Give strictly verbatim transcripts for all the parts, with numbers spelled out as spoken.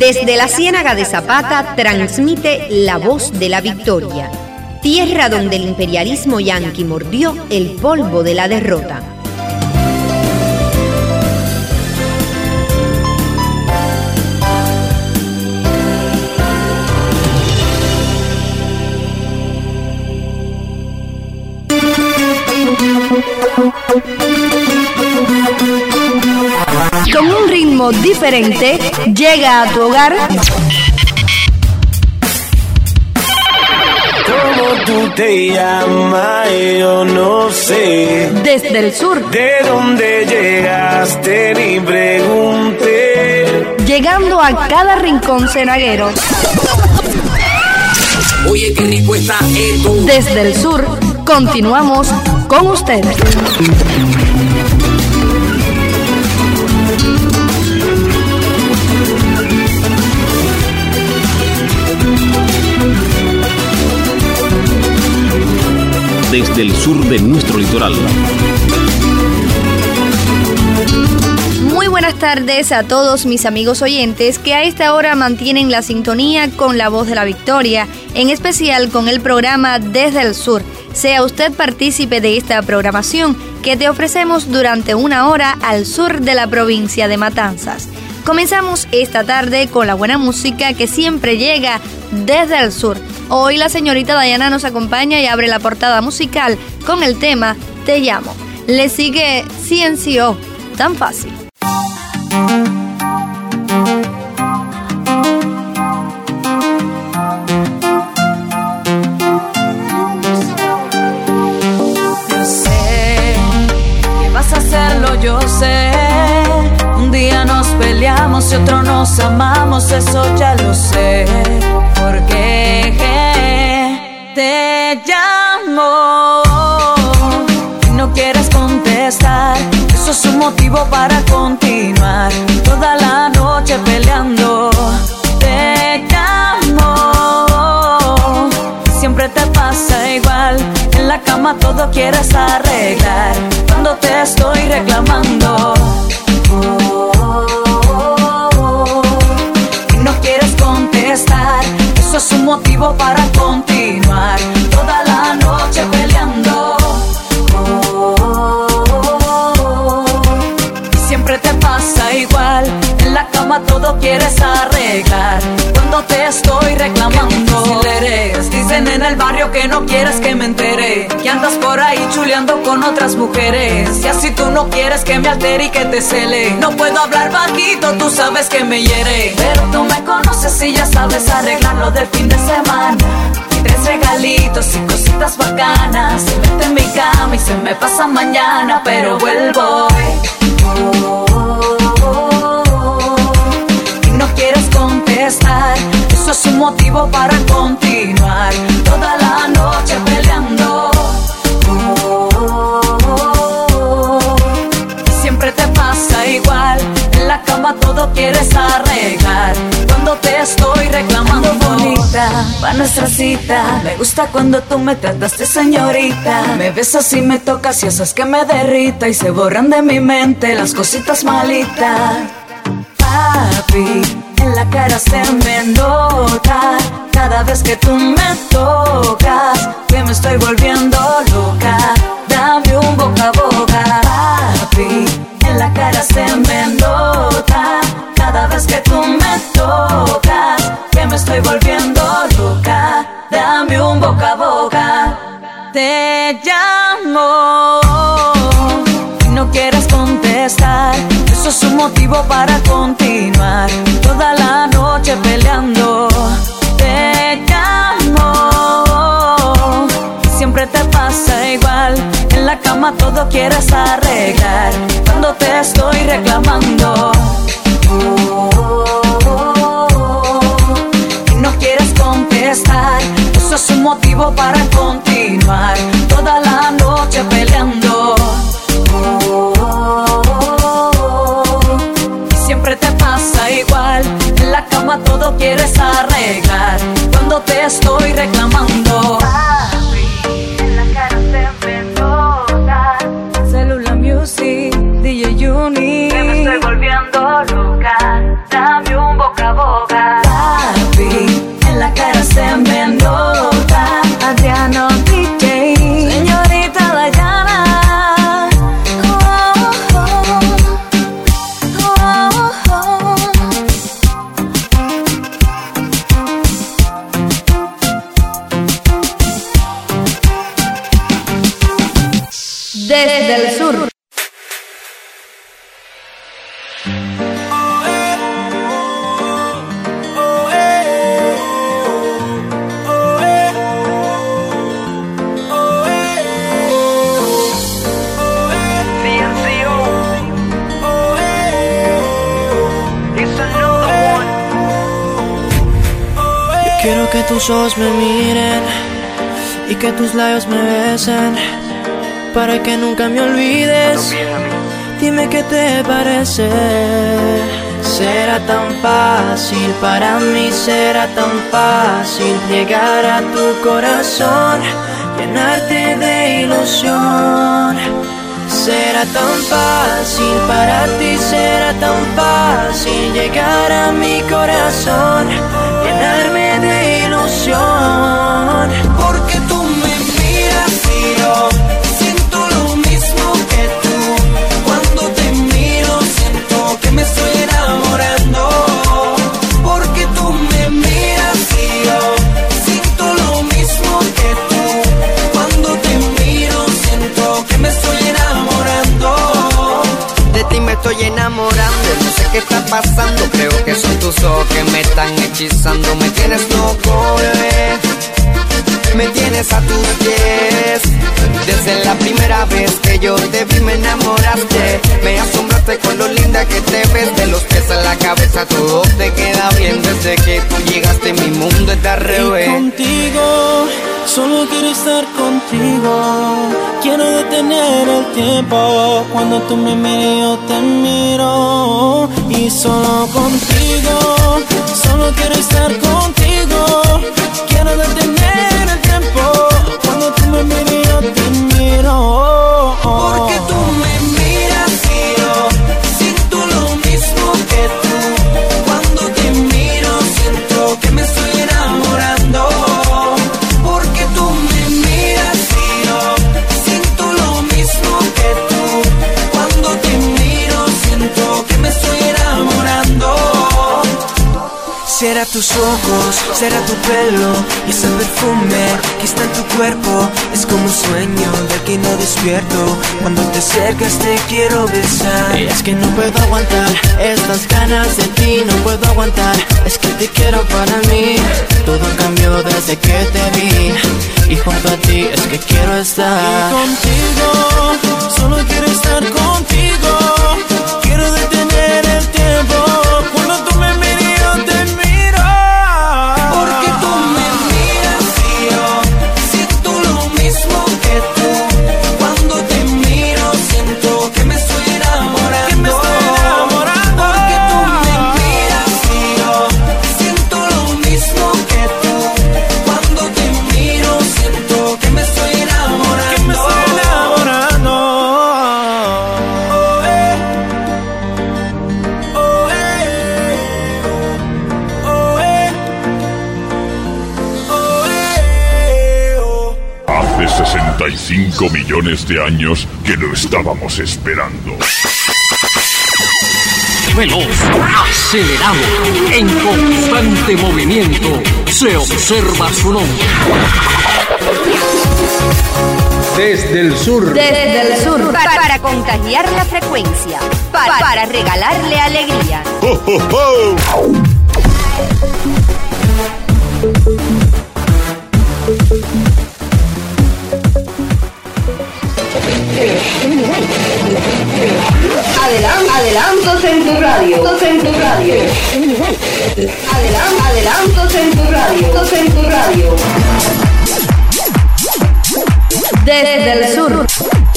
Desde la Ciénaga de Zapata transmite La Voz de la Victoria, tierra donde el imperialismo yanqui mordió el polvo de la derrota. Con un ritmo diferente, llega a tu hogar. ¿Cómo tú te llamas? Yo no sé. Desde el sur. ¿De dónde llegaste? Ni pregunté. Llegando a cada rincón cenaguero. Oye, qué rico está esto. Desde el sur, continuamos con ustedes. Desde el sur de nuestro litoral. Muy buenas tardes a todos mis amigos oyentes que a esta hora mantienen la sintonía con La Voz de la Victoria, en especial con el programa Desde el Sur. Sea usted partícipe de esta programación que te ofrecemos durante una hora al sur de la provincia de Matanzas. Comenzamos esta tarde con la buena música que siempre llega desde el sur. Hoy la señorita Dayana nos acompaña y abre la portada musical con el tema Te Llamo. Le sigue C N C O, tan fácil. Yo sé que vas a hacerlo, yo sé. Un día nos peleamos y otro nos amamos, eso ya lo sé. Porque te llamo y no quieres contestar. Eso es un motivo para continuar toda la noche peleando. Te llamo, siempre te pasa igual. En la cama todo quieres arreglar cuando te estoy reclamando. Y no quieres contestar. Eso es un motivo para continuar toda la noche peleando. Oh, oh, oh. Y siempre te pasa igual. En la cama todo quieres arreglar cuando te estoy reclamando. Si eres, dicen en el barrio que no quieres que me entere, que andas por ahí chuleando con otras mujeres. Y así tú no quieres que me altere y que te cele. No puedo hablar bajito, tú sabes que me hiere. Pero tú me conoces y ya sabes arreglarlo del fin de semana. Y tres regalitos y cositas bacanas. Se mete en mi cama y se me pasa mañana, pero vuelvo. Oh, oh, oh, oh. Y no quieres contestar. Eso es un motivo para continuar toda la noche peleando. Oh, oh, oh, oh. Siempre te pasa igual. En la cama todo quieres arreglar cuando te estoy reclamando. Bonita, pa' nuestra cita. Me gusta cuando tú me tratas de señorita. Me besas y me tocas y haces que me derrita. Y se borran de mi mente las cositas malitas. Papi, en la cara se me nota cada vez que tú me tocas, que me estoy volviendo loca. Dame un boca a boca. Papi, en la cara se me nota cada vez que tú me tocas, que me estoy volviendo loca. Dame un boca a boca. Te llamo y no quieres contestar. Eso es un motivo para continuar toda la noche peleando. Te llamo, siempre te pasa igual. En la cama todo quieres arreglar cuando te estoy reclamando. Oh, oh, oh, oh. Y no quieres contestar. Eso es un motivo para continuar toda la noche peleando. Oh, oh, oh, oh. Siempre te pasa igual. En la cama todo quieres arreglar cuando te estoy reclamando. Papi, en la cara se me nota. Cellular Music, D J Uni. Que me estoy volviendo loca. Dame un boca a boca. Desde el sur. Quiero que tus ojos me miren y que tus labios me besen, para que nunca me olvides. Dime qué te parece. Será tan fácil para mí, será tan fácil llegar a tu corazón, llenarte de ilusión. Será tan fácil para ti, será tan fácil llegar a mi corazón, llenarme de ilusión. Porque tú me miras y yo siento lo mismo que tú. Cuando te miro siento que me estoy enamorando. Porque tú me miras y yo siento lo mismo que tú. Cuando te miro siento que me estoy enamorando. De ti me estoy enamorando, no sé qué está pasando. Creo que son tus ojos que me están hechizando. Me tienes loco, bebé, me tienes a tus pies. Desde la primera vez que yo te vi me enamoraste. Me asombraste con lo linda que te ves. De los pies a la cabeza todo te queda bien. Desde que tú llegaste mi mundo está al revés. Y contigo, solo quiero estar contigo. Quiero detener el tiempo. Cuando tú me mires yo te miro. Y solo contigo, solo quiero estar contigo. Quiero detener el tiempo. Cuando tú me mires yo te miro. Porque tú me miras y yo siento lo mismo que tú. Cuando te miro siento que me estoy enamorando. Porque tú me miras y yo siento lo mismo que tú. Cuando te miro siento que me estoy enamorando. Será tus ojos, será tu pelo y ese perfume que está en tu cuerpo. Es como un sueño del que no despierto. Cuando te acercas te quiero besar. Y es que no puedo aguantar estas ganas de ti, no puedo aguantar. Es que te quiero para mí. Todo cambió desde que te vi y junto a ti es que quiero estar. Y contigo, solo quiero estar contigo. Quiero detener el tiempo. Cuando tú me miras yo te miro. Porque tú me miras y yo siento lo mismo que tú. Cuando te miro siento que me estoy enamorando. Que me estoy enamorando. Porque tú me miras y yo siento lo mismo que tú. Cuando te miro siento que me estoy enamorando. Que me estoy enamorando. Oh, eh. Oh, eh. Oh, eh. Oh, eh. Oh. Hace sesenta y cinco millones de años que lo estábamos esperando. Veloz, acelerado, en constante movimiento, se observa su nombre. Desde el sur. Desde el sur. Para, para contagiar la frecuencia. Para, para regalarle alegría. ¡Oh, oh, oh! Adelan- adelantos en tu radio. En tu radio. Adelan- adelantos en tu radio. En tu radio. Desde el sur.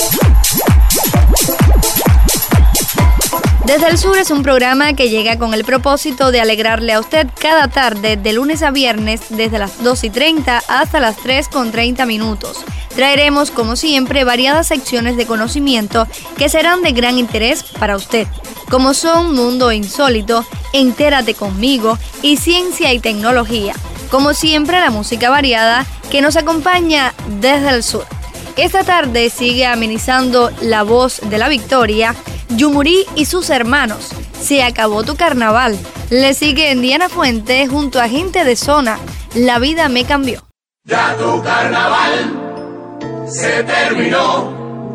Desde el sur es un programa que llega con el propósito de alegrarle a usted cada tarde, de lunes a viernes, desde las dos y treinta hasta las tres con treinta minutos. Traeremos, como siempre, variadas secciones de conocimiento que serán de gran interés para usted, como son Mundo Insólito, Entérate Conmigo y Ciencia y Tecnología. Como siempre, la música variada que nos acompaña desde el sur. Esta tarde sigue amenizando La Voz de la Victoria, Yumurí y sus hermanos. Se acabó tu carnaval. Le sigue en Diana Fuente junto a Gente de Zona. La vida me cambió. Ya tu carnaval se terminó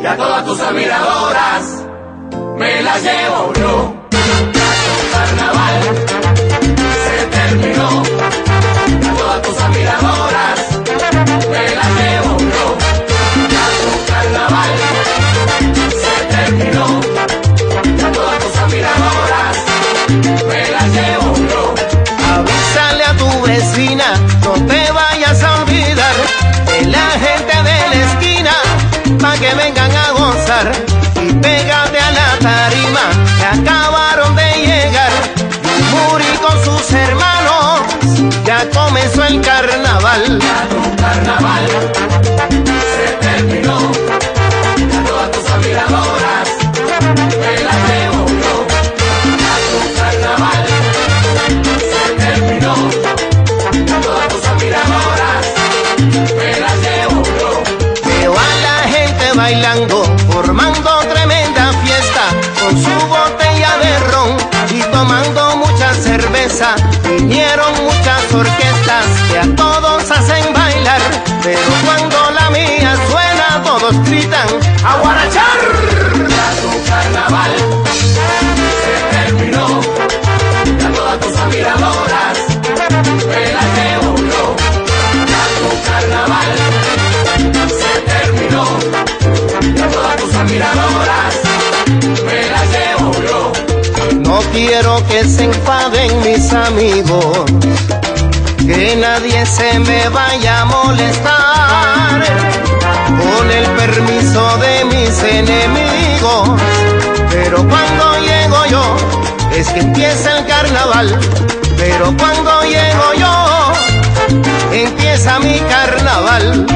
y a todas tus admiradoras me las llevo yo. Ya tu carnaval se terminó, y a todas tus admiradoras me las llevo yo. Ya tu carnaval se terminó, y a todas tus admiradoras me las llevo yo. Avísale a tu vecina, no te vayas a olvidar de la gente de la esquina, pa' que vengan a gozar. Y pégate a la tarima, que acabaron de llegar Yumuri con sus hermanos, ya comenzó el carnaval. Ya tu carnaval se terminó, y a todas tus admiradoras me las llevo yo. Ya tu carnaval se terminó, y a todas tus admiradoras me las llevo yo. Veo a la gente bailando, formando tremenda fiesta, con su botella de ron y tomando mucha cerveza. Vinieron muchas orquestas que a todos hacen bailar, pero cuando la mía suena todos gritan ¡a guarachar! Ya tu carnaval se terminó, y a todas tus admiradoras me las llevo yo. Ya tu carnaval se terminó, y a todas tus admiradoras me las llevo yo. No quiero que se enfaden mis amigos, que nadie se me vaya a molestar, con el permiso de mis enemigos. Pero cuando llego yo, es que empieza el carnaval. Pero cuando llego yo, empieza mi carnaval.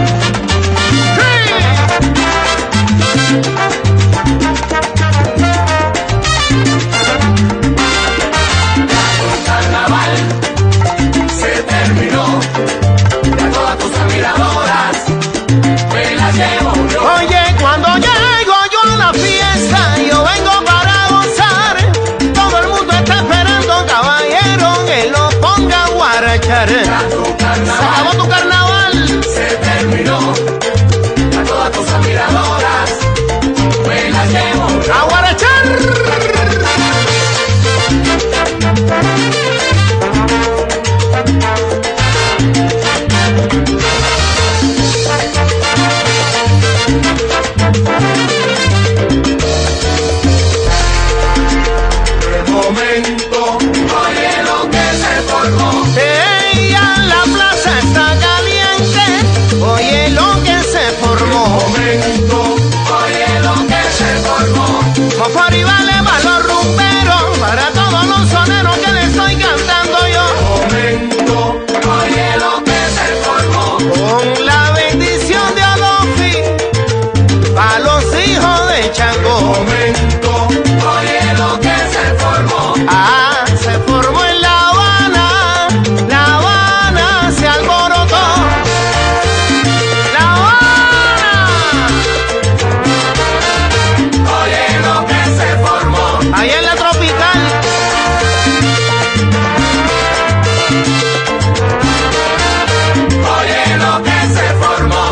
Carnaval se terminó, y a todas tus admiradoras me las llevo yo. Oye, cuando llego yo a la fiesta, yo vengo para gozar. Todo el mundo está esperando, caballero, que lo ponga a guarachar. Ya tu carnaval, se acabó tu carnaval, se terminó, y a todas tus admiradoras me las llevo yo. a guarachar. De momento, oye lo que se formó. Ella, la plaza está caliente, oye lo que se formó. Momento, oye lo que se formó. Mofari vale más los rumberos, para todos los soneros que le estoy cantando yo. Momento, oye lo que se formó. Con la bendición de Adolfi, a los hijos de Chango. Momento, oye lo que se formó. Ah, se formó en La Habana, La Habana se alborotó. La Habana, Oye lo que se formó. ahí en la tropical. Oye lo que se formó.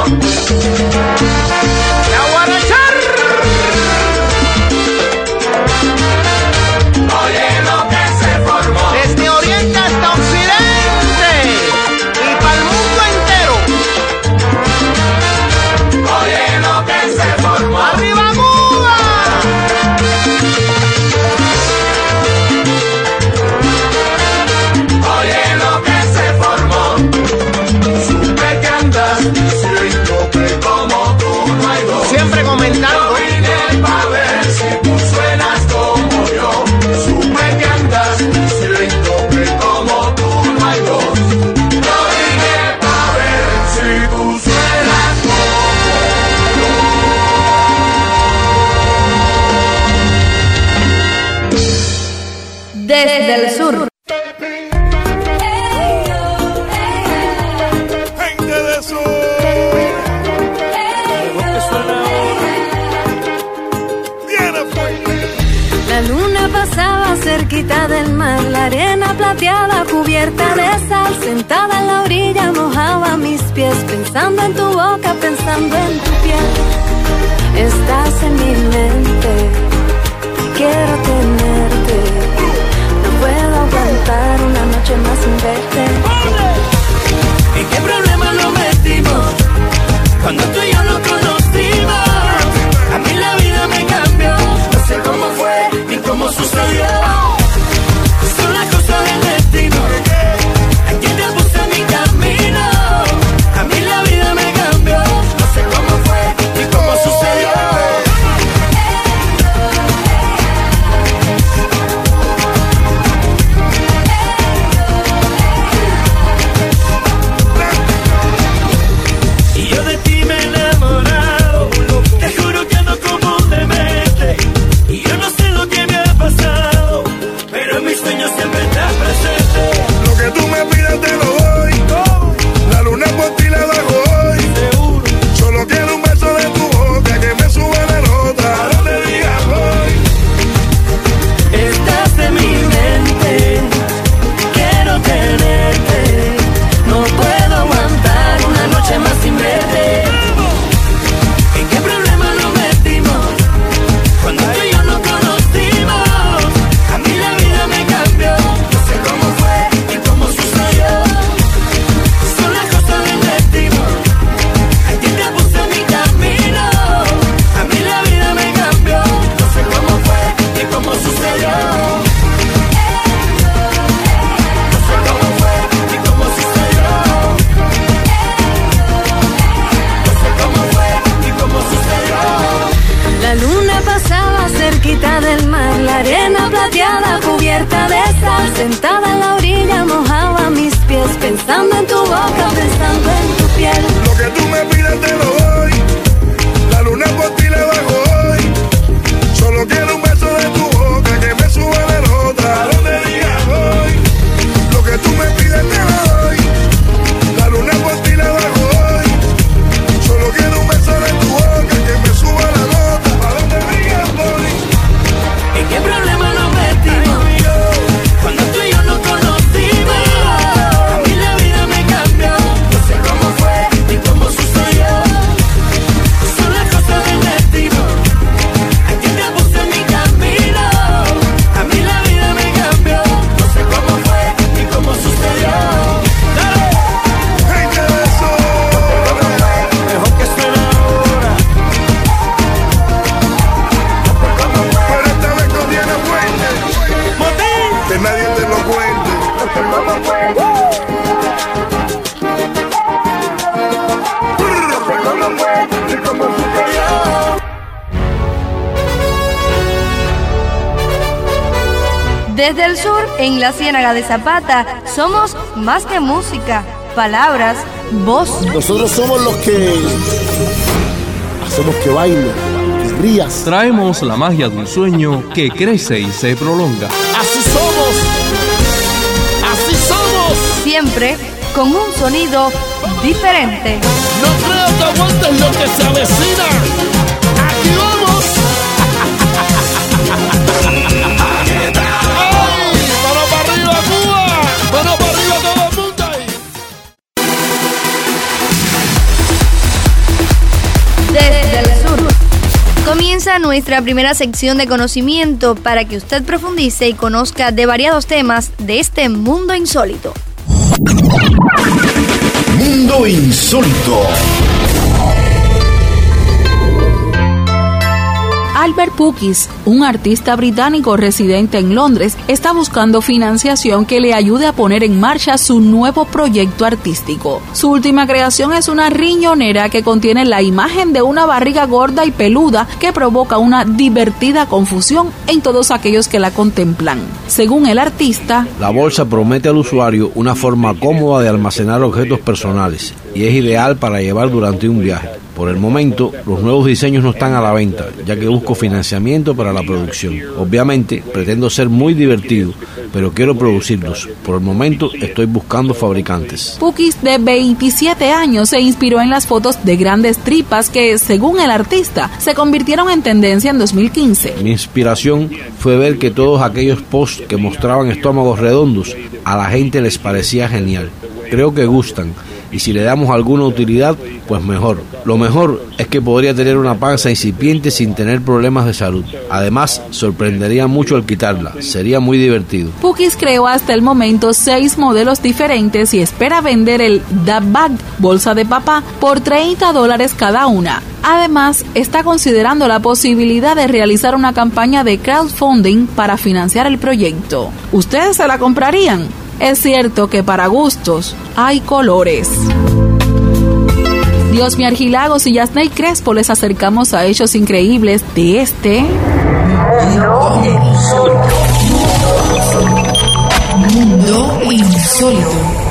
La guarachar. Oye lo que se formó. Desde oriente hasta occidente y para el mundo entero. Oye lo que se formó. ¡Arriba Cuba! Oye lo que se formó. Supe que andas diciendo que como tú no hay dos. Siempre comentando. Yo vine pa' ver si tú suenas como yo. Supe que andas diciendo que como tú no hay dos. Yo vine pa' ver si tú suenas Desde el sur. gente de sur. Viene fuerte. La luna pasaba cerquita del mar, la arena plateada cubierta de sal. Sentada en la orilla mojaba mis pies, pensando en tu boca, pensando en tu piel. Estás Desde el sur, en la Ciénaga de Zapata, somos más que música, palabras, voz. Nosotros somos los que hacemos que baile, que rías. Traemos la magia de un sueño que crece y se prolonga. Así somos, así somos. Siempre con un sonido diferente. No creo que aguantes lo que se avecina. Aquí vamos. ¡Ay! ¡Mano para arriba, Cuba! ¡Mano para arriba todo el mundo ahí! Desde el sur. Comienza nuestra primera sección de conocimiento para que usted profundice y conozca de variados temas de este mundo insólito. Mundo insólito. Albert Pukis, un artista británico residente en Londres, está buscando financiación que le ayude a poner en marcha su nuevo proyecto artístico. Su última creación es una riñonera que contiene la imagen de una barriga gorda y peluda que provoca una divertida confusión en todos aquellos que la contemplan. Según el artista, la bolsa promete al usuario una forma cómoda de almacenar objetos personales y es ideal para llevar durante un viaje. Por el momento, los nuevos diseños no están a la venta, ya que busco financiamiento para la producción. Obviamente, pretendo ser muy divertido, pero quiero producirlos. Por el momento, estoy buscando fabricantes. Pukis, de veintisiete años, se inspiró en las fotos de grandes tripas que, según el artista, se convirtieron en tendencia en dos mil quince. Mi inspiración fue ver que todos aquellos posts que mostraban estómagos redondos, a la gente les parecía genial. Creo que gustan. Y si le damos alguna utilidad, pues mejor. Lo mejor es que podría tener una panza incipiente sin tener problemas de salud. Además, sorprendería mucho al quitarla. Sería muy divertido. Pukis creó hasta el momento seis modelos diferentes y espera vender el Dab Bag, bolsa de papá, por treinta dólares cada una. Además, está considerando la posibilidad de realizar una campaña de crowdfunding para financiar el proyecto. ¿Ustedes se la comprarían? Es cierto que para gustos hay colores. Dios Argilagos y Yasney Crespo les acercamos a hechos increíbles de este Mundo Mundo Insólito.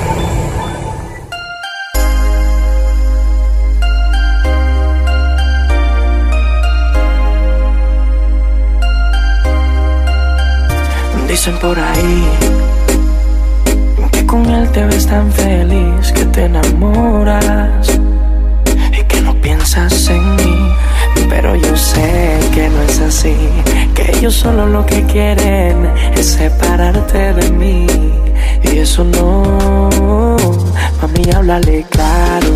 Dicen por ahí que con él te ves tan feliz, que te enamoras y que no piensas en mí. Pero yo sé que no es así, que ellos solo lo que quieren es separarte de mí. Y eso no, mami, háblale claro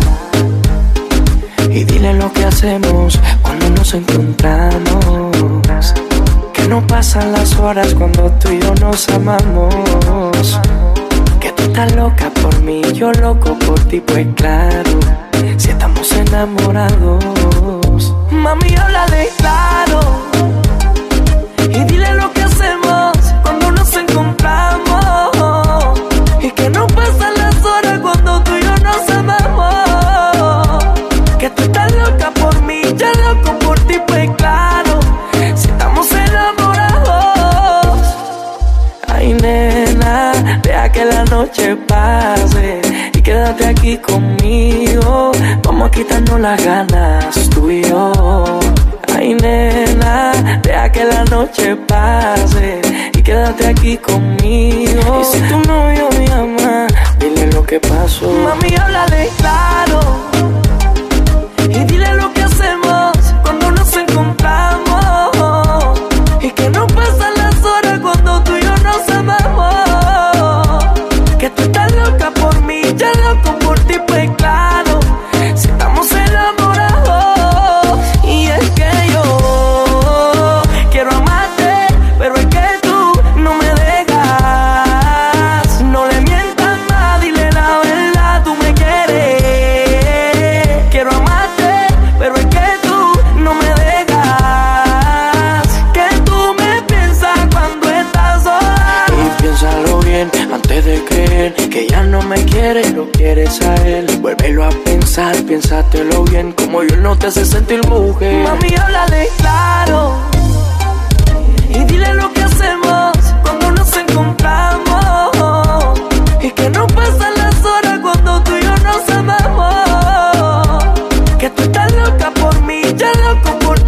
y dile lo que hacemos cuando nos encontramos. Que no pasan las horas cuando tú y yo nos amamos. Que tú estás loca por mí, yo loco por ti, pues claro, si estamos enamorados. Mami, háblale claro y dile lo que hacemos cuando nos encontramos. Y que no pasan las horas cuando tú y yo nos amamos. Que tú estás loca por mí, yo loco por ti, pues claro, si estamos enamorados. Ay, nena, deja que la noche pase y quédate aquí conmigo. Vamos a quitarnos las ganas, tú y yo. Ay, nena, deja que la noche pase y quédate aquí conmigo. Y si tu novio me llama, dile lo que pasó. Mami, háblale claro y dile lo que hacemos cuando nos encontramos. Y que no pasan las horas cuando tú y yo nos amamos. Que tú estás loca por mí, yo loco por ti, pues claro, si estamos enamorados. Y es que yo quiero amarte, pero es que tú no me dejas. No le mientas más, dile la verdad, tú me quieres. Quiero amarte, pero es que tú no me dejas. Que tú me piensas cuando estás sola. Y piénsalo bien antes de creer que ya no me quieres, lo quieres a él. Vuélvelo a pensar, piénsatelo bien, como yo no te hace sentir mujer. Mami, háblale claro y dile lo que hacemos cuando nos encontramos.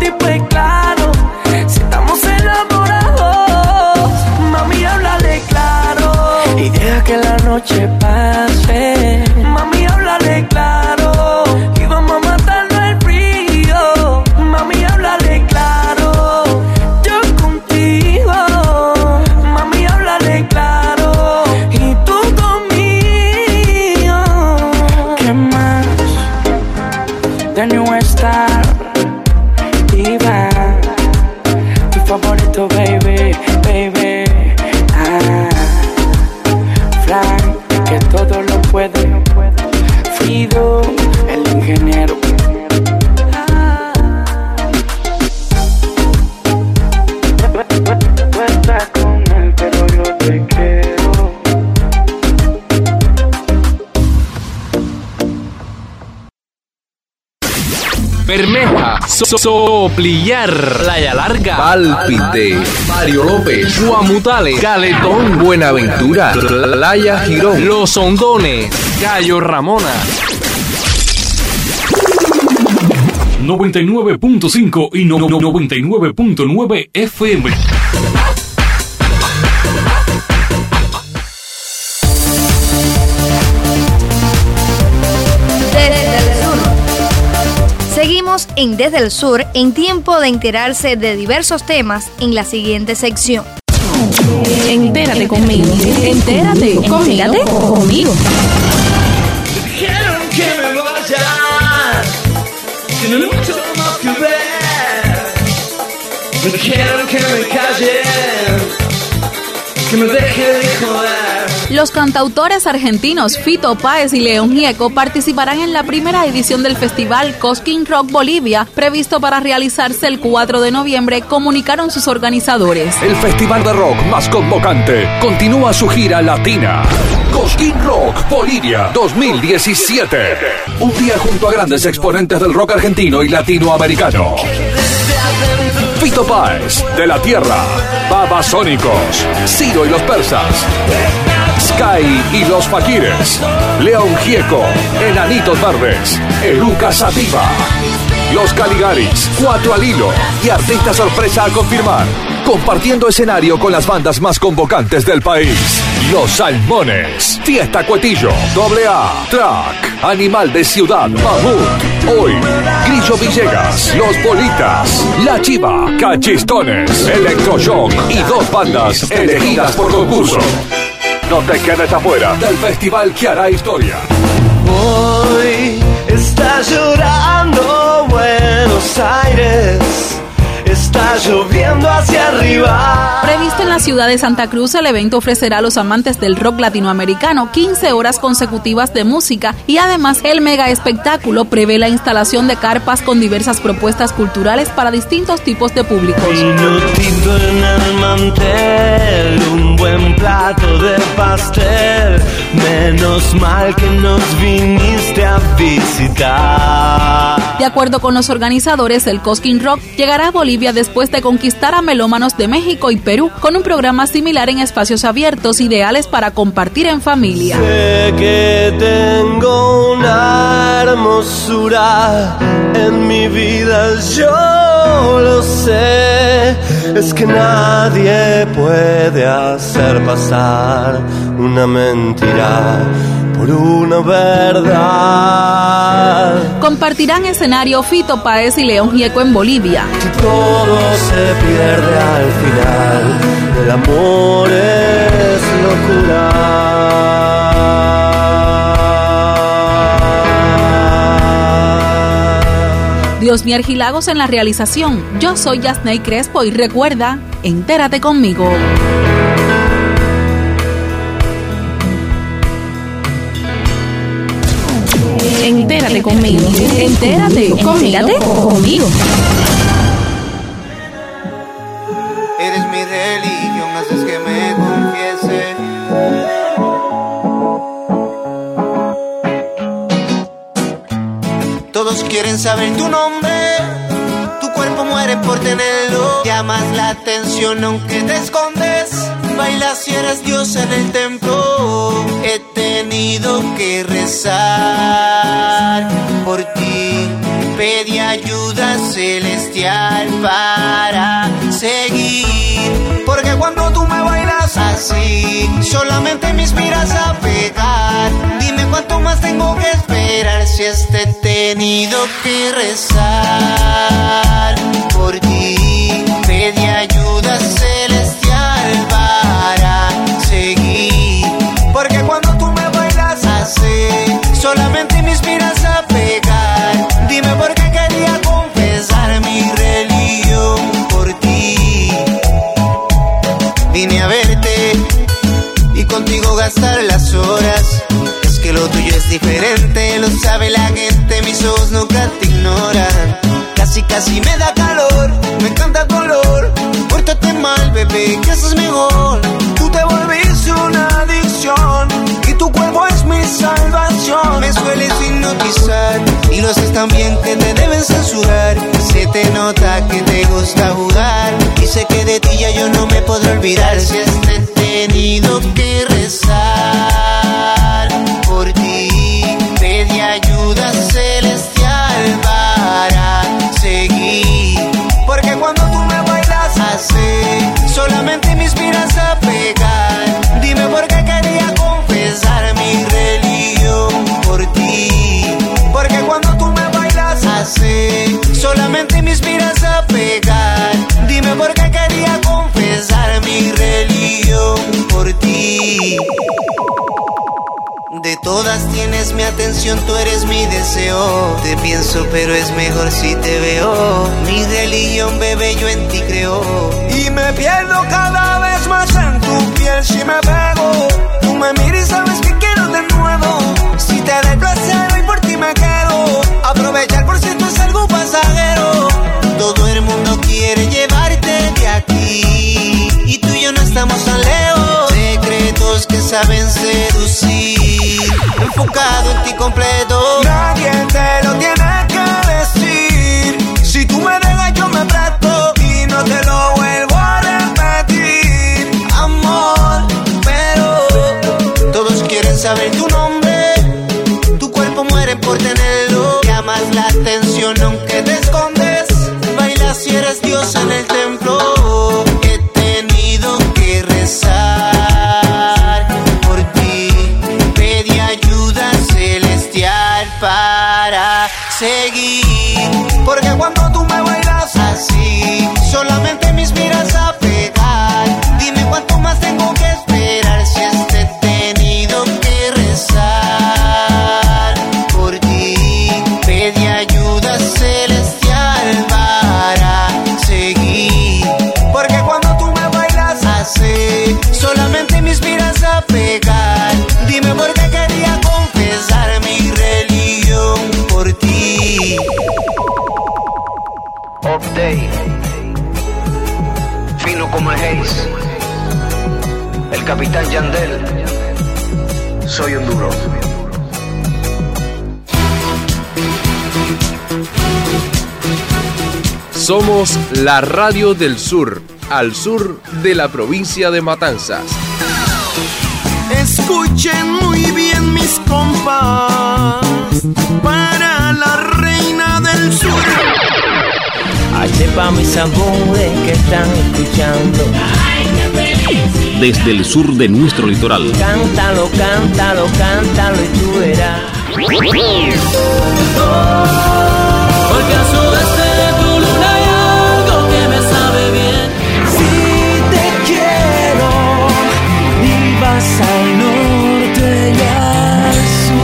ti, pues claro, si estamos enamorados, mami, háblale claro y deja que la noche pase. Mami, háblale claro y vamos a matarnos el frío. Mami, háblale claro, yo contigo. Mami, háblale claro y tú conmigo. ¿Qué más? The New Star Diva, tu favorito, baby, baby. Ah, Frank, que todo lo puede. Fido, el ingeniero. Tú estás con él, pero yo te quiero. Bermeja, so- Soplillar, Playa Larga, Pálpite, Mario López, Guamutales, Caletón, Buenaventura, Playa Girón, Los Hondones, Cayo Ramona. noventa y nueve punto cinco y no- no- noventa y nueve punto nueve F M. Desde el sur. Seguimos en Desde el Sur en tiempo de enterarse de diversos temas en la siguiente sección. Entérate conmigo. Entérate conmigo. Entérate conmigo. Quiero que me vayas, que no hay mucho más que ver. No quiero que me calles, que me deje de joder. Los cantautores argentinos Fito Páez y León Gieco participarán en la primera edición del festival Cosquín Rock Bolivia, previsto para realizarse el cuatro de noviembre, comunicaron sus organizadores. El festival de rock más convocante continúa su gira latina. Cosquín Rock Bolivia dos mil diecisiete. Un día junto a grandes exponentes del rock argentino y latinoamericano. Fito Páez, De la Tierra, Babasónicos, Ciro y los Persas, Sky y los Faquires, León Gieco, Enanitos Verdes, Eruca Sativa, Los Caligaris, Cuatro al Hilo y artista sorpresa a confirmar, compartiendo escenario con las bandas más convocantes del país. Los Salmones, Fiesta Cuetillo, Doble A, Track, Animal de Ciudad, Mamut, Hoy, Grillo Villegas, Los Bolitas, La Chiva, Cachistones, Electroshock y dos bandas elegidas por concurso. No te quedes afuera del festival que hará historia. Hoy está llorando Buenos Aires, está lloviendo hacia arriba. Previsto en la ciudad de Santa Cruz, el evento ofrecerá a los amantes del rock latinoamericano quince horas consecutivas de música y además el mega espectáculo prevé la instalación de carpas con diversas propuestas culturales para distintos tipos de públicos. Vino tinto en el mantel, un buen plato de pastel, menos mal que nos viniste a visitar. De acuerdo con los organizadores, el Cosquín Rock llegará a Bolivia después de conquistar a melómanos de México y Perú, con un programa similar en espacios abiertos, ideales para compartir en familia. Sé que tengo una hermosura en mi vida, yo lo sé. Es que nadie puede hacer pasar una mentira por una verdad. Compartirán escenario Fito Páez y León Gieco en Bolivia. Todo se pierde al final, el amor es locura. Diosnier Gilagos en la realización. Yo soy Yasney Crespo y recuerda, entérate conmigo. Entérate conmigo. Entérate conmigo. conmigo. Eres mi religión, haces que me confiese. Todos quieren saber tu nombre, tu cuerpo muere por tenerlo. Llamas la atención aunque te escondes, bailas si eres Dios en el templo. He tenido que rezar por ti, pedí ayuda ayuda celestial para seguir. Porque cuando tú me bailas así, solamente me inspiras a pegar. Dime cuánto más tengo que esperar si este he tenido que rezar por ti. Pedí ayuda celestial para seguir. Porque cuando tú me bailas así, solamente me inspiras a pegar. Dime por qué quería confesar mi religión por ti. Vine a verte y contigo gastar las horas. Es que lo tuyo es diferente, lo sabe la gente, mis ojos nunca te ignoran. Casi casi me da calor, me encanta el color. Pórtate mal, bebé, que haces mejor. Tú te volviste una adicción y tu cuerpo es mi salvación. Me sueles hipnotizar y lo haces tan bien que te deben censurar. Se te nota que te gusta jugar y sé que de ti ya yo no me podré olvidar. Si este he tenido que rezar por ti, pedí ayuda celestial para seguir. Porque cuando tú me bailas así, solamente me inspiras a pegar. Dime por qué quería confesar mi religión por ti. Porque cuando tú me bailas así, solamente me inspiras a pegar. Dime por qué quería confesar mi religión por ti. De todas tienes mi atención, tú eres mi deseo. Te pienso pero es mejor si te veo. Mi religión, bebé, yo en ti creo. Y me pierdo cada vez más en tu piel si me pego. Tú me miras y sabes que quiero de nuevo. Si te da el placer hoy por ti me quedo. Aprovechar por si esto es algo pasajero. Todo el mundo quiere llevarte de aquí y tú y yo no estamos tan lejos. Secretos que saben seducir, enfocado en ti completo. Nadie te lo tiene que decir. Si tú me dejas yo me presto y no te lo vuelvo a repetir, amor. Pero todos quieren saber tu nombre, tu cuerpo muere por tenerlo. Llamas la atención aunque te escondes. Bailas si eres Dios en el templo. He tenido que rezar por ti. Pedí ayuda celestial para seguir. Porque cuando tú me bailas así, solamente me inspiras a pegar. Dime cuánto más tengo que esperar si este he tenido que rezar por ti. Pedí ayuda celestial para seguir. Porque cuando tú me bailas así, solamente me inspiras a pegar. Dime por qué quería confesar mi religión por ti. Update, fino como el Haze, el capitán Yandel, soy un duro. Somos la radio del sur, al sur de la provincia de Matanzas. Escuchen muy bien mis compas, para la reina del sur. H pa' mis amores que están escuchando. Desde el sur de nuestro litoral. Cántalo, cántalo, cántalo y tú verás. Oh, porque al sudeste de tu luna hay algo que me sabe bien. Si te quiero y vas al norte y al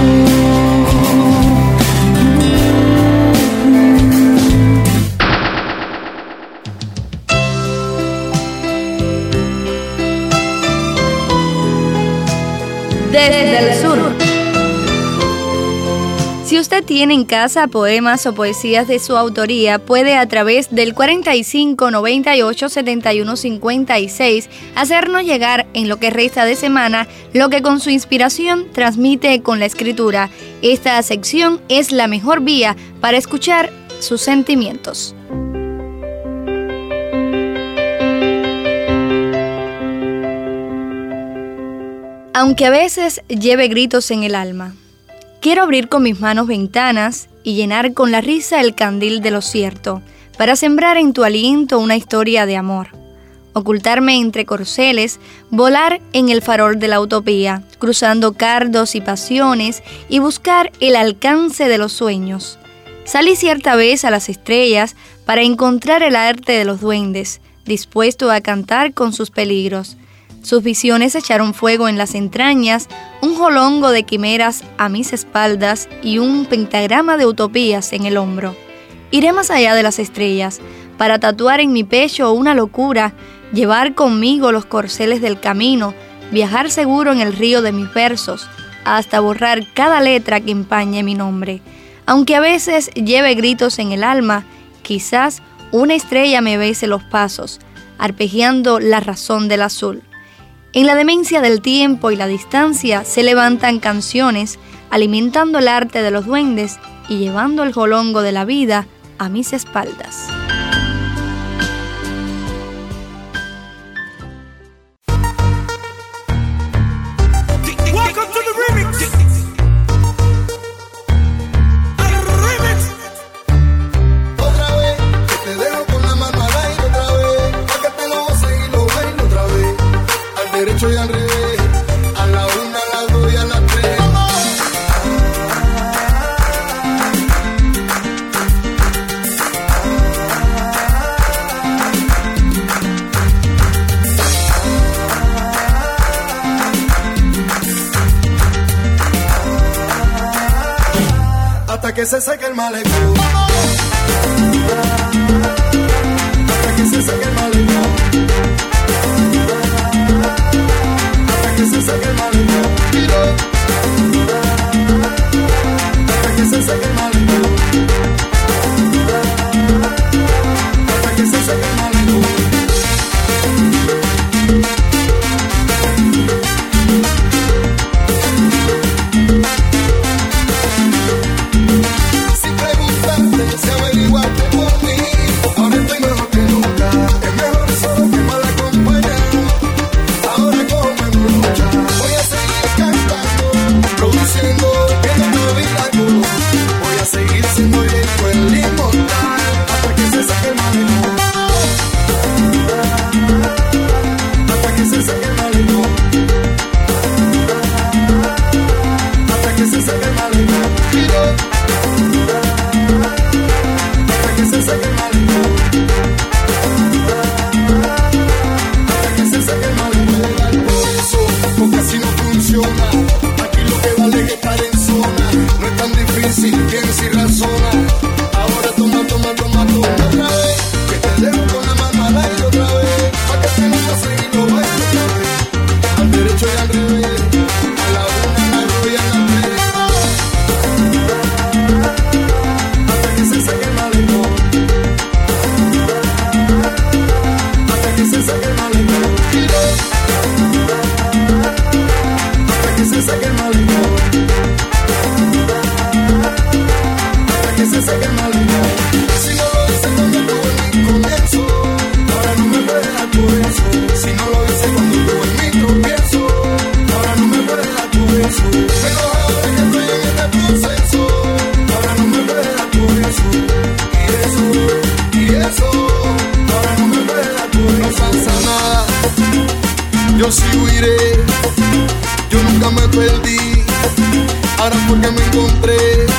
Desde el sur. Si usted tiene en casa poemas o poesías de su autoría, puede a través del cuarenta y cinco, noventa y ocho, setenta y uno, cincuenta y seis hacernos llegar en lo que resta de semana lo que con su inspiración transmite con la escritura. Esta sección es la mejor vía para escuchar sus sentimientos. Aunque a veces lleve gritos en el alma, quiero abrir con mis manos ventanas y llenar con la risa el candil de lo cierto, para sembrar en tu aliento una historia de amor. Ocultarme entre corceles, volar en el farol de la utopía, cruzando cardos y pasiones y buscar el alcance de los sueños. Salí cierta vez a las estrellas para encontrar el arte de los duendes, dispuesto a cantar con sus peligros. Sus visiones echaron fuego en las entrañas, un jolongo de quimeras a mis espaldas y un pentagrama de utopías en el hombro. Iré más allá de las estrellas, para tatuar en mi pecho una locura, llevar conmigo los corceles del camino, viajar seguro en el río de mis versos, hasta borrar cada letra que empañe mi nombre. Aunque a veces lleve gritos en el alma, quizás una estrella me bese los pasos, arpegiando la razón del azul. En la demencia del tiempo y la distancia se levantan canciones, alimentando el arte de los duendes y llevando el jolongo de la vida a mis espaldas. Derecho y al revés, a la una, a las dos y a las tres. Hasta que se seque el malecón. Hasta que se seque el malecón. Que se saque el malecón, hasta que se saque el malecón, hasta que se saque el malecón. Si preguntaste, si averiguaste por mí, ahora estoy mejor que nunca. Es mejor solo que mal acompañado. Ahora como voy a seguir cantando, produciendo, viendo tu vida color. Voy a seguir siendo directo el inmortal hasta que se saque el malecón. Hasta que se saque el malecón. Hasta que se saque el malecón. Hasta que se saque el malecón. Hasta que se saque el malecón. Porque así no funciona. Aquí lo que vale es estar en zona. No es tan difícil, piensa y razona. Ahora toma, toma, toma, toma otra vez. Que te dejo con la mano al aire otra vez. Pa' que te no seguir lo baile otra vez. Al derecho y al revés. A la una, a la dos y a la tres. Hasta que se saque el malecón. Hasta que se saque el malecón. Hasta que se saque el malecón. Hasta que se saque el malecón. Si no lo hice cuando estuve en mi comienzo, ahora no me puede dar por eso. Si no lo hice cuando estuve en mi tropiezo, ahora no me puede dar por eso. Pero ahora que estoy en este proceso, ahora no me puede dar por eso. Y eso, y eso, ahora no me puede dar por eso. No pasa nada, yo sí huiré. Yo nunca me perdí, ahora porque me encontré.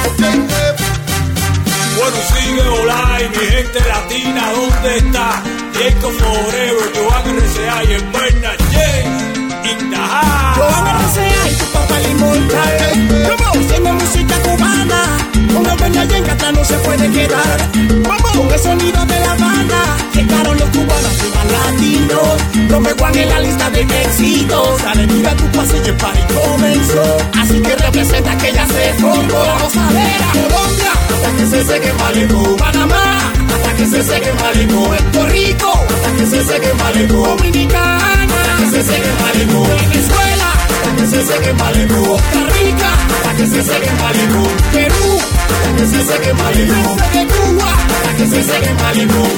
Bueno, sigue Olay, mi gente latina, ¿dónde está? Jacob Forever, Joan R C A y el Bernard J. In the house. Joan R C A y tu papá el inmortal. Vamos, haciendo música cubana. Con el Bernard J que atrás no se puede quedar. Vamos, con el sonido de La Habana. Llegaron los cubanos y más latinos. Rompe Juan en la lista de éxitos. Dale vida a tu pasillo, el party comenzó. Así que representa que ya se formó la gozadera. Colombia, hasta que se seque el malecón. Panamá, hasta que se seque el malecón. Puerto Rico, hasta que se seque el malecón. Dominicana, hasta que se seque el malecón. Venezuela, hasta que se seque el malecón. Costa Rica, hasta que se seque el malecón. Perú, hasta que se seque el malecón. De Cuba, hasta que se seque el malecón.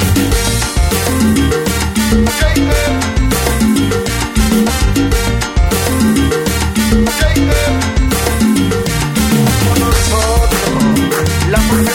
La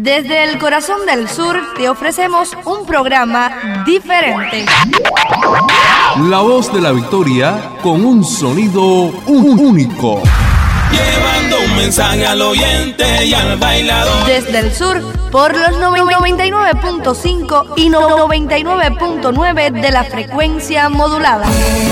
Desde el corazón del sur te ofrecemos un programa diferente. La voz de la victoria con un sonido un- único. Llevando un mensaje al oyente y al bailador. Desde el sur, por los noventa y nueve punto cinco y noventa y nueve punto nueve de la frecuencia modulada.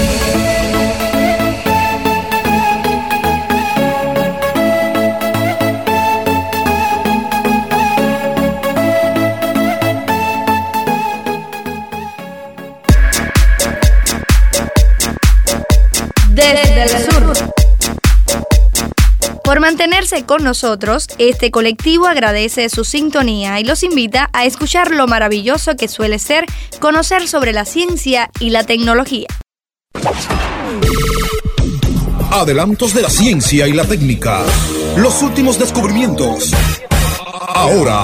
Desde el sur. Por mantenerse con nosotros, este colectivo agradece su sintonía y los invita a escuchar lo maravilloso que suele ser conocer sobre la ciencia y la tecnología. Adelantos de la ciencia y la técnica. Los últimos descubrimientos. Ahora.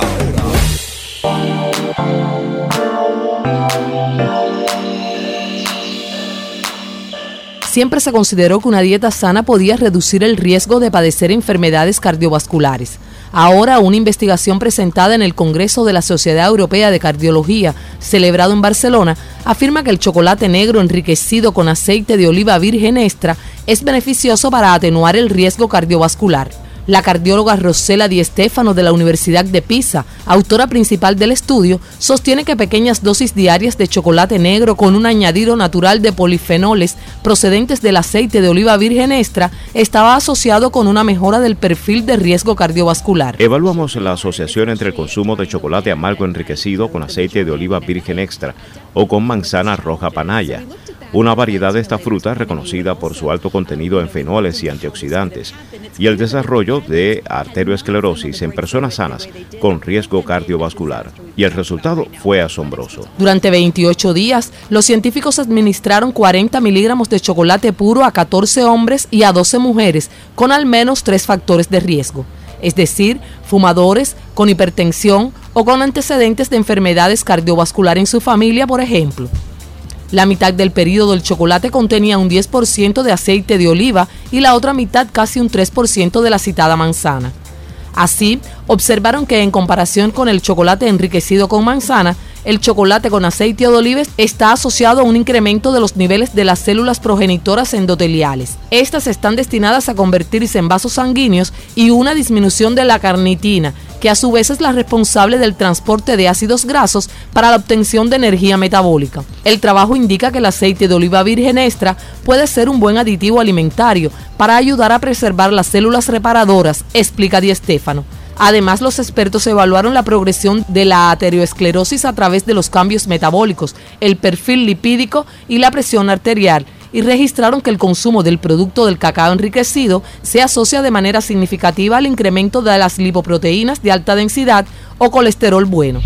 Siempre se consideró que una dieta sana podía reducir el riesgo de padecer enfermedades cardiovasculares. Ahora, una investigación presentada en el Congreso de la Sociedad Europea de Cardiología, celebrado en Barcelona, afirma que el chocolate negro enriquecido con aceite de oliva virgen extra es beneficioso para atenuar el riesgo cardiovascular. La cardióloga Rossella Di Stefano de la Universidad de Pisa, autora principal del estudio, sostiene que pequeñas dosis diarias de chocolate negro con un añadido natural de polifenoles procedentes del aceite de oliva virgen extra estaba asociado con una mejora del perfil de riesgo cardiovascular. Evaluamos la asociación entre el consumo de chocolate amargo enriquecido con aceite de oliva virgen extra o con manzana roja panaya, una variedad de esta fruta reconocida por su alto contenido en fenoles y antioxidantes, y el desarrollo de arteriosclerosis en personas sanas con riesgo cardiovascular. Y el resultado fue asombroso. Durante veintiocho días, los científicos administraron cuarenta miligramos de chocolate puro a catorce hombres y a doce mujeres con al menos tres factores de riesgo, es decir, fumadores, con hipertensión o con antecedentes de enfermedades cardiovasculares en su familia, por ejemplo. La mitad del periodo del chocolate contenía un diez por ciento de aceite de oliva y la otra mitad casi un tres por ciento de la citada manzana. Así, observaron que en comparación con el chocolate enriquecido con manzana, el chocolate con aceite de oliva está asociado a un incremento de los niveles de las células progenitoras endoteliales. Estas están destinadas a convertirse en vasos sanguíneos y una disminución de la carnitina, que a su vez es la responsable del transporte de ácidos grasos para la obtención de energía metabólica. El trabajo indica que el aceite de oliva virgen extra puede ser un buen aditivo alimentario para ayudar a preservar las células reparadoras, explica Di Stefano. Además, los expertos evaluaron la progresión de la aterosclerosis a través de los cambios metabólicos, el perfil lipídico y la presión arterial, y registraron que el consumo del producto del cacao enriquecido se asocia de manera significativa al incremento de las lipoproteínas de alta densidad o colesterol bueno.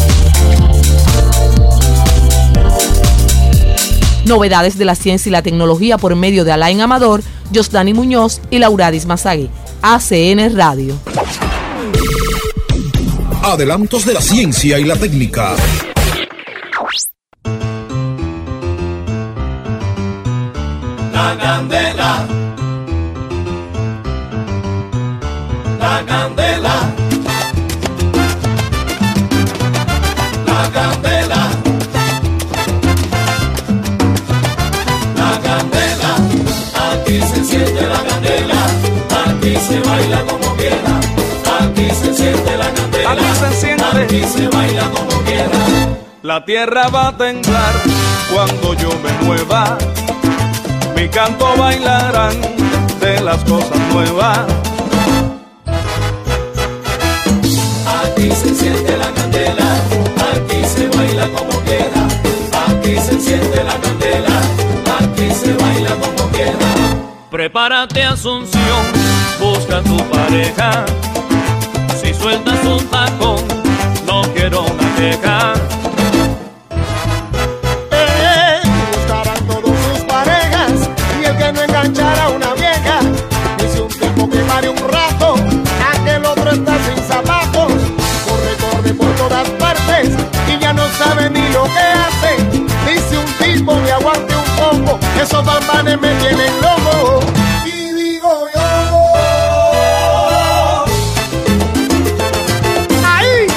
Novedades de la ciencia y la tecnología por medio de Alain Amador, Josdani Muñoz y Lauradis Mazagué. A C N Radio. Adelantos de la ciencia y la técnica. La candela, la candela, la candela, la candela, aquí se siente la candela, aquí se baila como quiera, aquí se siente la candela, aquí se siente, aquí se baila como quiera. La tierra va a temblar cuando yo me mueva. Mi canto bailarán de las cosas nuevas. Aquí se siente la candela, aquí se baila como quiera. Aquí se siente la candela, aquí se baila como quiera. Prepárate, Asunción, busca tu pareja. Si sueltas un tacón, no quiero una queja. No enganchar a una vieja, dice un tipo que pare un rato, aquel otro está sin zapatos, corre, corre por todas partes y ya no sabe ni lo que hace, dice un tipo me aguante un poco, esos bambanes me tienen loco, y digo yo, ¡ay!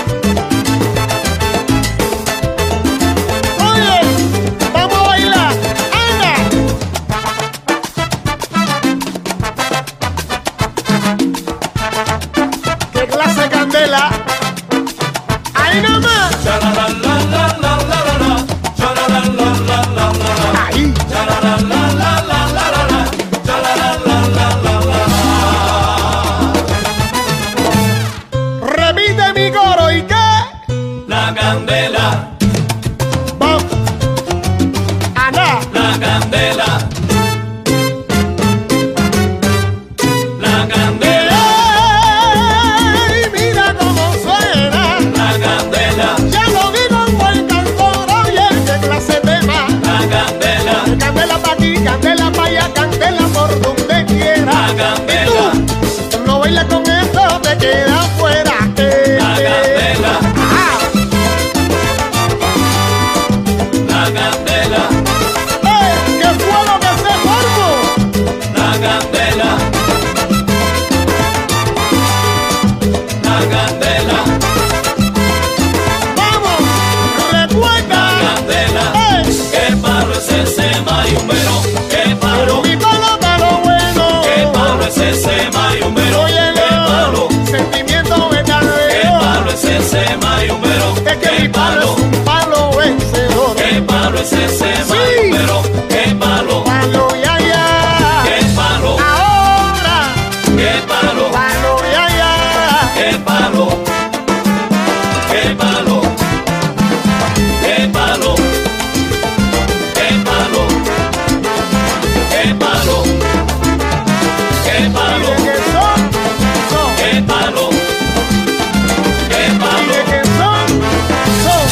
qué palo, un palo vencedor. qué palo es ese Sí. mamífero, qué palo, Palo ya ya. qué palo, Ahora, qué palo, palo ya ya. qué palo, qué palo, qué palo, qué palo, qué palo, qué palo, Que son, son. qué palo, qué palo. Dile que son, son.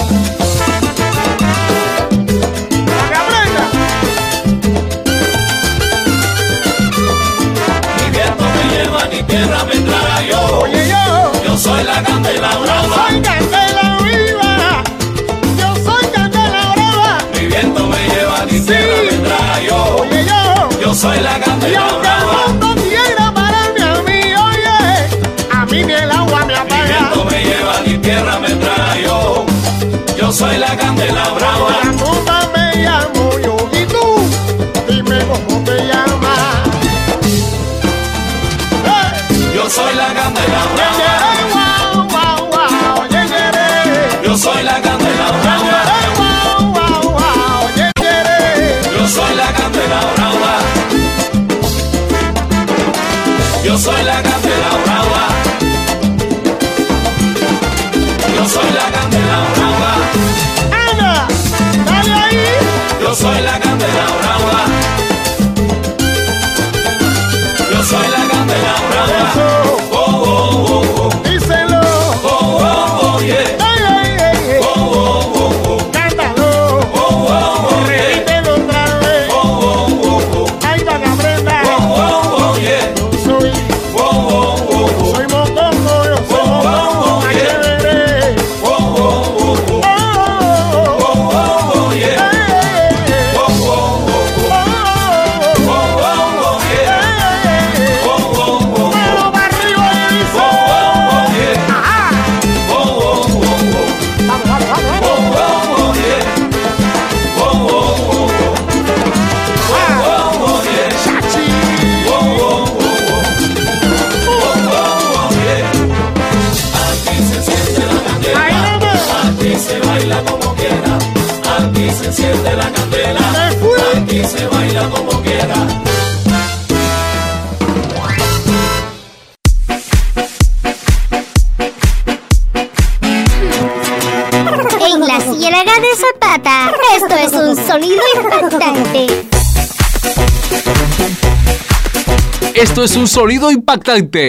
La cabrera. Ni viento me lleva, ni tierra me traga yo. Oye yo, Yo soy la candela yo brava. soy candela viva. Yo soy candela brava. Ni viento me lleva, ni tierra me traga yo. Oye yo, Yo soy la y candela aunque el brava. mundo quiera pararme a mí, oye, a mí ni el agua me Ni apaga. viento me lleva, ni tierra me traga yo. Yo soy la candela brava. La tumba me llamo yo y tú, dime cómo te llamas. Hey. Yo soy la candela Yeah, brava. yeah, wow, wow, wow, yeah, yeah, Yo soy la candela yeah, brava. yeah, wow, wow, wow, yeah, yeah. Yo soy la candela brava. Yo soy la candela brava. Yo soy la candela brava. Ana, dale ahí. Yo soy la candela brava. Yo soy la candela brava. Eso, Oh, oh, oh, oh. díselo. Oh, oh, oh, yeah. Ay, ay, ay, ay. Oh, oh, oh, oh. Cántalo. Oh, oh, oh, yeah. Repítelo otra vez. Oh, oh, oh, oh. Ay, para que aprenda. Oh, oh, oh, yeah. Yo soy, Oh, oh, oh, oh. soy motongo, yo soy Oh, oh, motongo. oh, Ay, yeah. chévere. Oh, oh, oh, oh. Oh, oh, oh, Oh, oh, oh, yeah. eh, Oh, oh, oh, oh. oh, oh, Oh, oh, oh, yeah. eh. Oh, oh, oh, oh. Mano para arriba y dice. Oh, oh, oh, yeah. Ajá. Oh, oh, oh, oh. Vamos, vamos, vamos, Oh, vamos. oh, oh, yeah. Oh, oh, oh, oh. Oh, oh, oh, yeah. Chachi. Oh, oh, oh, oh. Oh, oh, oh, yeah. Aquí se siente la candela. Ahí nomás. Aquí se baila como quiera. Aquí se siente la candela. Me fui. Aquí se baila como quiera. En la Ciénaga de Zapata, esto es un sonido impactante. Esto es un sonido impactante.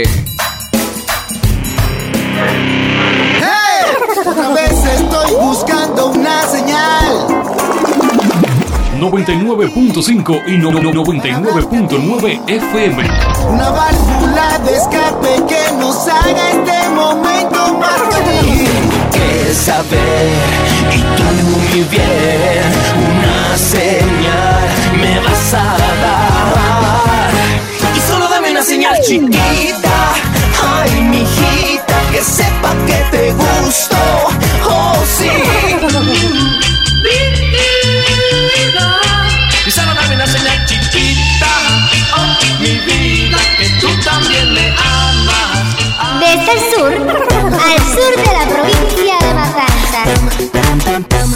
Otra vez estoy buscando una señal. noventa y nueve punto cinco y no- no- noventa y nueve punto nueve F M. Una válvula de escape que nos haga este momento más feliz. Que saber y tú muy bien una señal me vas a dar y solo dame una señal chiquita, ay mijita, que sepa que te gusto, oh sí. Y solo dame una señal chiquita, oh mi vida, que tú también me amas. Desde el sur al sur de la provincia de Matanzas.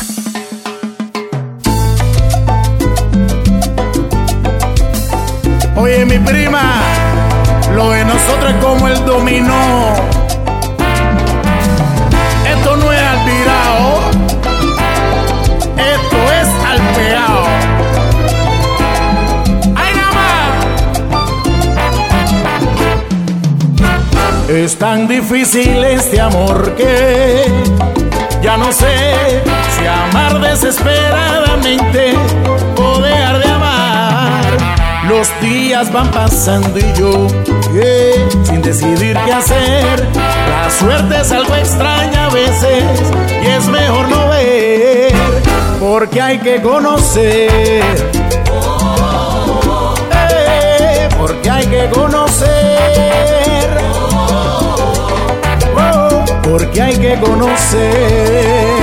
Oye, mi prima, lo de nosotros es como el dominó. Esto no es al virao, esto es al pegao. ¡Ay, nada más! Es tan difícil este amor que ya no sé si amar desesperadamente o dejar de amar. Los días van pasando y yo, eh, sin decidir qué hacer. La suerte es algo extraña a veces y es mejor no ver, porque hay que conocer. Eh, porque hay que conocer. Oh, porque hay que conocer.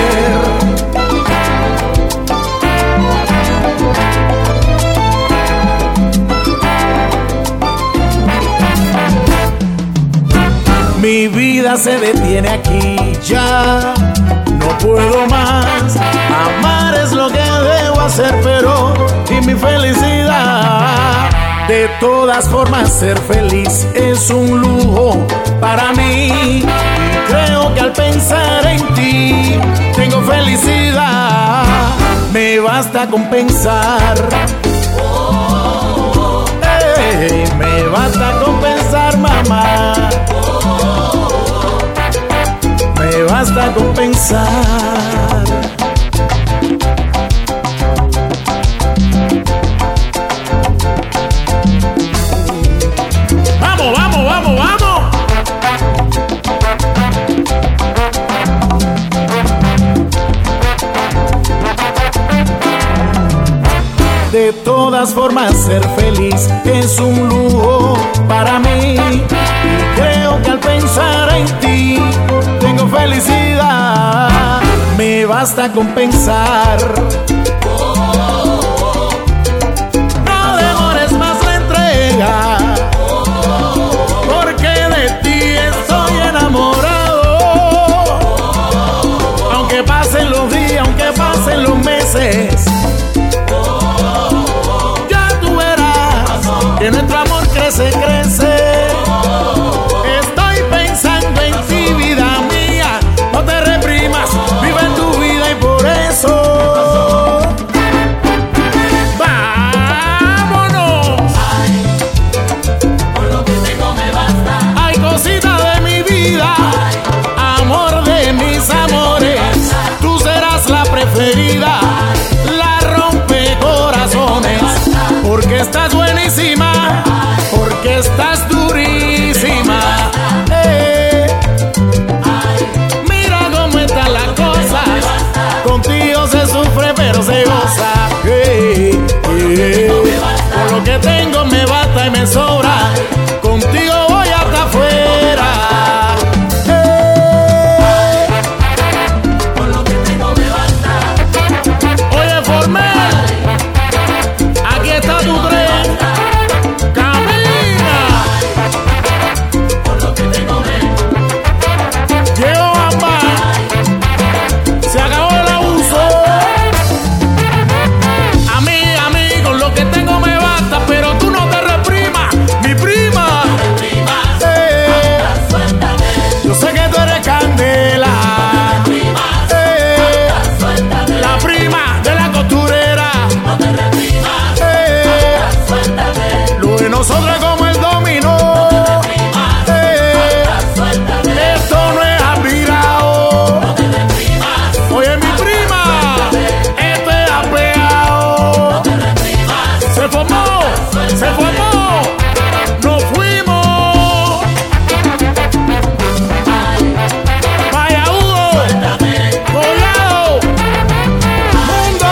Mi vida se detiene aquí ya, no no puedo más. Amar es lo que debo hacer, pero y mi felicidad. De todas formas ser feliz es un lujo para mí. Y creo que al pensar en ti tengo felicidad. Me basta con pensar. Hey, me basta con pensar, mamá. Me basta con pensar. Vamos, vamos, vamos, vamos. De todas formas ser feliz es un lujo para mí. Y creo que al pensar en ti tengo felicidad. Me basta con pensar. No demores más la entrega, porque de ti estoy enamorado. Aunque pasen los días, aunque pasen los meses, que nuestro amor crece, crece. Estoy pensando en ti, vida mía. No te reprimas, vive tu vida y por eso vámonos. Ay, con lo que tengo me basta. Ay, cosita de mi vida. Ay, amor de mis amores. Tú serás la preferida, la rompecorazones, porque estás buenísima, porque estás durísima. Eh, mira cómo están las cosas. Contigo se sufre pero se goza. Eh, eh, con lo que tengo me basta y me sobra. Contigo voy hasta afuera. Eh, con lo que tengo me basta. Oye, Formel, aquí está tu tren. Camina. Por lo que tengo me. Llegó Bamba. Se acabó el abuso. A mí, a mí, con lo que tengo me basta, pero tú no te reprimas, mi prima. Eh, yo sé que tú eres candela. Eh, la prima de la costurera. Eh, lo de nosotros es como el dominó. Eh, esto no es aspirado. Oye, mi prima, esto es apeado. Se formó, se formó. Nos fuimos. Vaya Hugo, Collado, Mundo,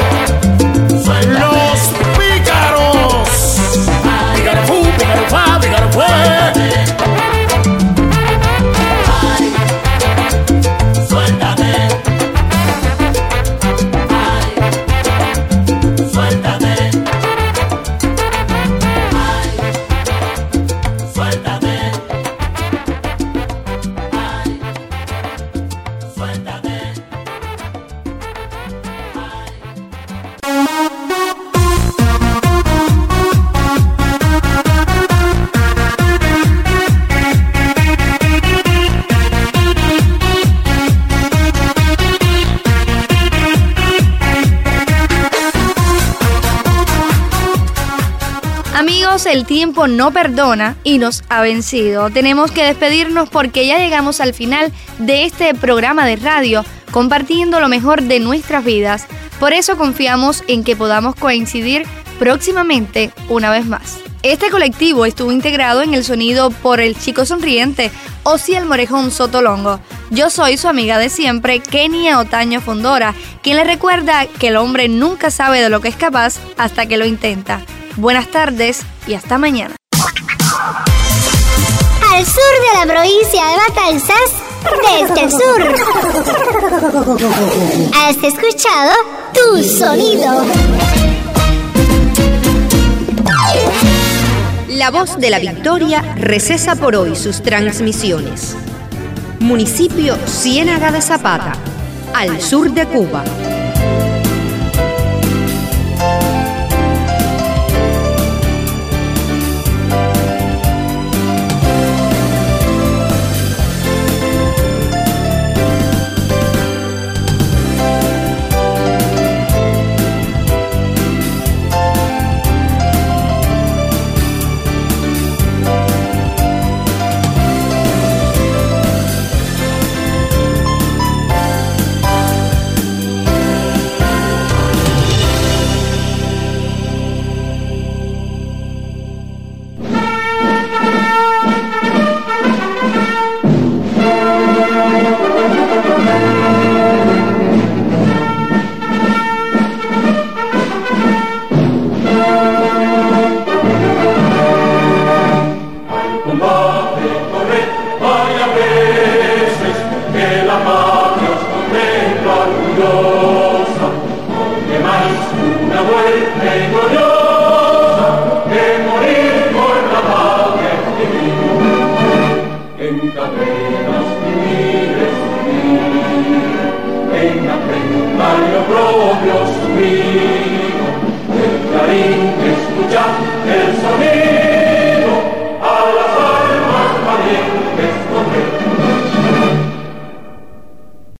los pícaros. Pícaro fu, pícaro fa, pícaro fue. Suéltate. Suéltate. Suéltate. Suéltate. Amigos, el tiempo no perdona y nos ha vencido. Tenemos que despedirnos porque ya llegamos al final de este programa de radio, compartiendo lo mejor de nuestras vidas. Por eso confiamos en que podamos coincidir próximamente una vez más. Este colectivo estuvo integrado en el sonido por el chico sonriente Osiel Morejón Sotolongo. Yo soy su amiga de siempre, Kenia Otaño Fondora, quien le recuerda que el hombre nunca sabe de lo que es capaz hasta que lo intenta. Buenas tardes y hasta mañana. Al sur de la provincia de Matanzas, desde el sur. Has escuchado Tu Sonido. La Voz de la Victoria recesa por hoy sus transmisiones. Municipio Ciénaga de Zapata. al sur de Cuba.